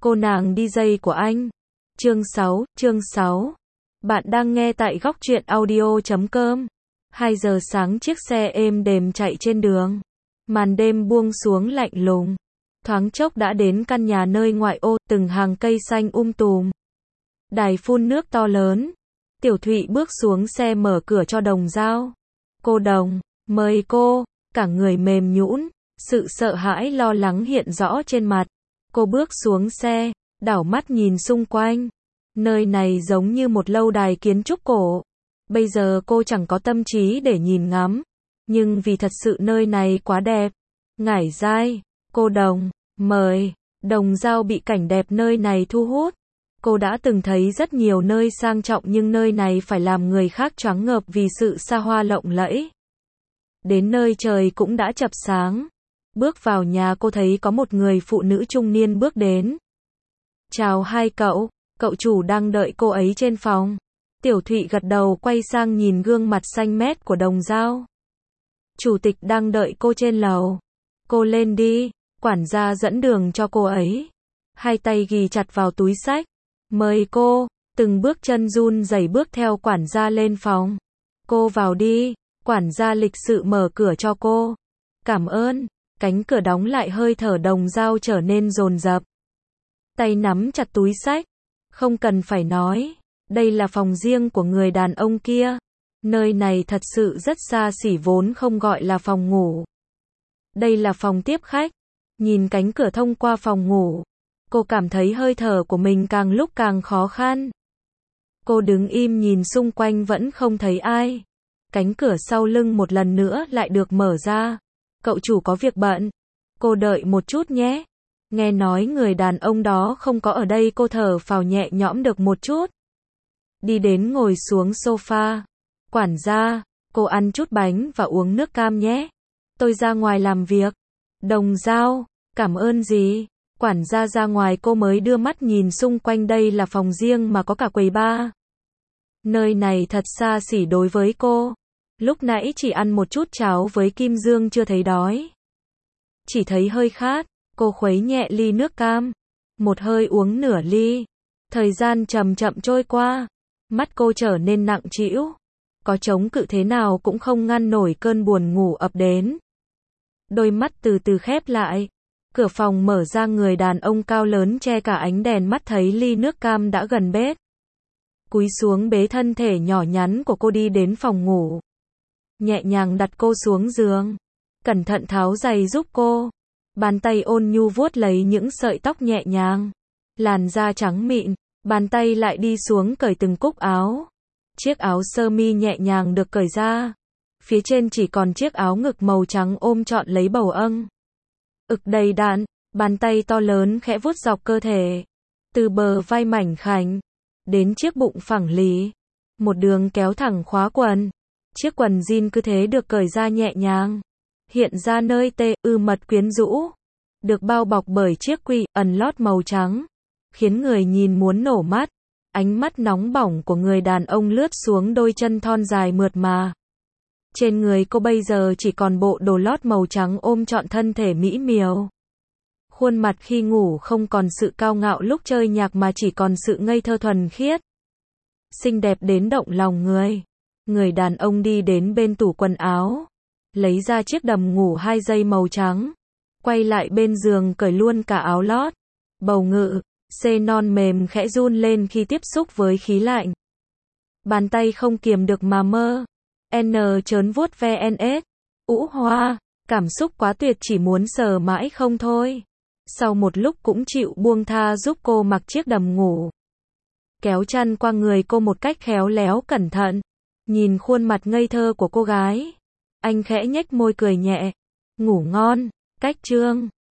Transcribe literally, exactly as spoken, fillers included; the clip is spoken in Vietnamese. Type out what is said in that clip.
Cô nàng đi dây của anh. Chương sáu, chương sáu. Bạn đang nghe tại góc truyện audio chấm com. hai giờ sáng chiếc xe êm đềm chạy trên đường. Màn đêm buông xuống lạnh lùng. Thoáng chốc đã đến căn nhà nơi ngoại ô, từng hàng cây xanh um tùm. Đài phun nước to lớn. Tiểu Thụy bước xuống xe mở cửa cho Đồng Dao. Cô Đồng, mời cô. Cả người mềm nhũn, sự sợ hãi lo lắng hiện rõ trên mặt. Cô bước xuống xe, đảo mắt nhìn xung quanh. Nơi này giống như một lâu đài kiến trúc cổ. Bây giờ cô chẳng có tâm trí để nhìn ngắm. Nhưng vì thật sự nơi này quá đẹp. Ngải dai, cô Đồng, mời. Đồng Dao bị cảnh đẹp nơi này thu hút. Cô đã từng thấy rất nhiều nơi sang trọng nhưng nơi này phải làm người khác choáng ngợp vì sự xa hoa lộng lẫy. Đến nơi trời cũng đã chập sáng. Bước vào nhà cô thấy có một người phụ nữ trung niên bước đến. Chào hai cậu, cậu chủ đang đợi cô ấy trên phòng. Tiểu Thụy gật đầu quay sang nhìn gương mặt xanh mét của Đồng Dao. Chủ tịch đang đợi cô trên lầu. Cô lên đi, quản gia dẫn đường cho cô ấy. Hai tay ghi chặt vào túi xách. Mời cô, từng bước chân run rẩy bước theo quản gia lên phòng. Cô vào đi, quản gia lịch sự mở cửa cho cô. Cảm ơn. Cánh cửa đóng lại hơi thở Đồng Dao trở nên dồn dập. Tay nắm chặt túi xách. Không cần phải nói. Đây là phòng riêng của người đàn ông kia. Nơi này thật sự rất xa xỉ vốn không gọi là phòng ngủ. Đây là phòng tiếp khách. Nhìn cánh cửa thông qua phòng ngủ. Cô cảm thấy hơi thở của mình càng lúc càng khó khăn. Cô đứng im nhìn xung quanh vẫn không thấy ai. Cánh cửa sau lưng một lần nữa lại được mở ra. Cậu chủ có việc bận. Cô đợi một chút nhé. Nghe nói người đàn ông đó không có ở đây, cô thở phào nhẹ nhõm được một chút. Đi đến ngồi xuống sofa. Quản gia, cô ăn chút bánh và uống nước cam nhé. Tôi ra ngoài làm việc. Đồng Dao, cảm ơn gì? Quản gia ra ngoài cô mới đưa mắt nhìn xung quanh, đây là phòng riêng mà có cả quầy bar. Nơi này thật xa xỉ đối với cô. Lúc nãy chỉ ăn một chút cháo với kim dương chưa thấy đói. Chỉ thấy hơi khát, cô khuấy nhẹ ly nước cam. Một hơi uống nửa ly. Thời gian chậm chậm trôi qua. Mắt cô trở nên nặng trĩu. Có chống cự thế nào cũng không ngăn nổi cơn buồn ngủ ập đến. Đôi mắt từ từ khép lại. Cửa phòng mở ra, người đàn ông cao lớn che cả ánh đèn mắt thấy ly nước cam đã gần bếp. Cúi xuống bế thân thể nhỏ nhắn của cô đi đến phòng ngủ. Nhẹ nhàng đặt cô xuống giường. Cẩn thận tháo giày giúp cô. Bàn tay ôn nhu vuốt lấy những sợi tóc nhẹ nhàng. Làn da trắng mịn. Bàn tay lại đi xuống cởi từng cúc áo. Chiếc áo sơ mi nhẹ nhàng được cởi ra. Phía trên chỉ còn chiếc áo ngực màu trắng ôm trọn lấy bầu âng. Ực đầy đặn. Bàn tay to lớn khẽ vuốt dọc cơ thể. Từ bờ vai mảnh khảnh. Đến chiếc bụng phẳng lì. Một đường kéo thẳng khóa quần. Chiếc quần jean cứ thế được cởi ra nhẹ nhàng. Hiện ra nơi tê ư mật quyến rũ. Được bao bọc bởi chiếc quy ẩn lót màu trắng. Khiến người nhìn muốn nổ mắt. Ánh mắt nóng bỏng của người đàn ông lướt xuống đôi chân thon dài mượt mà. Trên người cô bây giờ chỉ còn bộ đồ lót màu trắng ôm trọn thân thể mỹ miều. Khuôn mặt khi ngủ không còn sự cao ngạo lúc chơi nhạc mà chỉ còn sự ngây thơ thuần khiết. Xinh đẹp đến động lòng người. Người đàn ông đi đến bên tủ quần áo. Lấy ra chiếc đầm ngủ hai dây màu trắng. Quay lại bên giường cởi luôn cả áo lót. Bầu ngự, xê non mềm khẽ run lên khi tiếp xúc với khí lạnh. Bàn tay không kiềm được mà mơ. N chớn vuốt ve en ét. Ũ hoa. Cảm xúc quá tuyệt chỉ muốn sờ mãi không thôi. Sau một lúc cũng chịu buông tha giúp cô mặc chiếc đầm ngủ. Kéo chăn qua người cô một cách khéo léo cẩn thận. Nhìn khuôn mặt ngây thơ của cô gái. Anh khẽ nhếch môi cười nhẹ. Ngủ ngon. Cách chương.